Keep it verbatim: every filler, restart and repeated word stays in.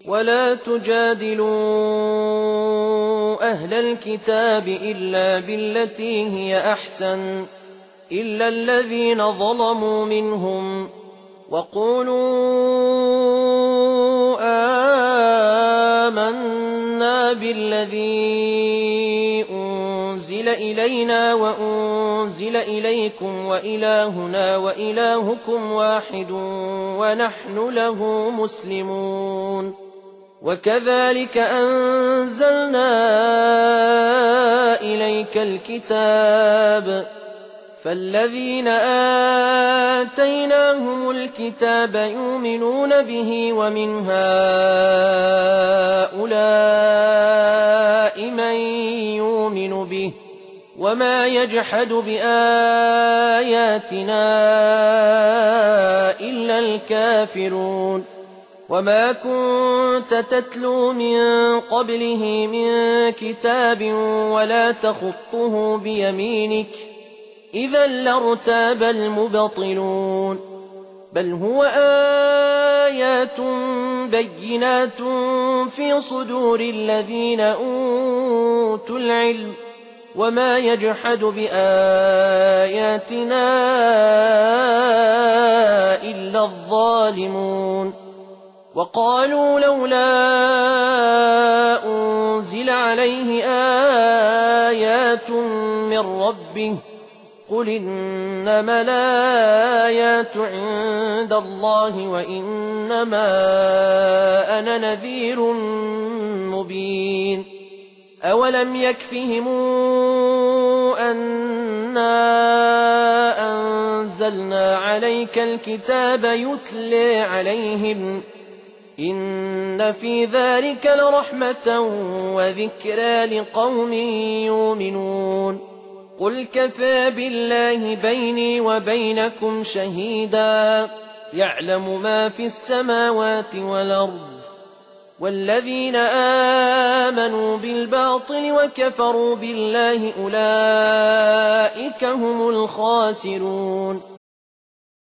ولا تجادلوا أهل الكتاب إلا بالتي هي أحسن إلا الذين ظلموا منهم وقولوا آمنا بالذي أنزل إلينا وأنزل إليكم وإلهنا وإلهكم واحد ونحن له مسلمون وكذلك أنزلنا إليك الكتاب فالذين آتيناهم الكتاب يؤمنون به ومن هؤلاء من يؤمن به وما يجحد بآياتنا إلا الكافرون وما كنت تتلو من قبله من كتاب ولا تخطه بيمينك إذا لارتاب المبطلون بل هو آيات بينات في صدور الذين أوتوا العلم وما يجحد بآياتنا إلا الظالمون وقالوا لولا أنزل عليه آيات من ربه قل إنما الآيات عند الله وإنما أنا نذير مبين أولم يكفهم أنا أنزلنا عليك الكتاب يتلى عليهم إن في ذلك لرحمة وذكرى لقوم يؤمنون قل كفى بالله بيني وبينكم شهيدا يعلم ما في السماوات والأرض والذين آمنوا بالباطل وكفروا بالله أولئك هم الخاسرون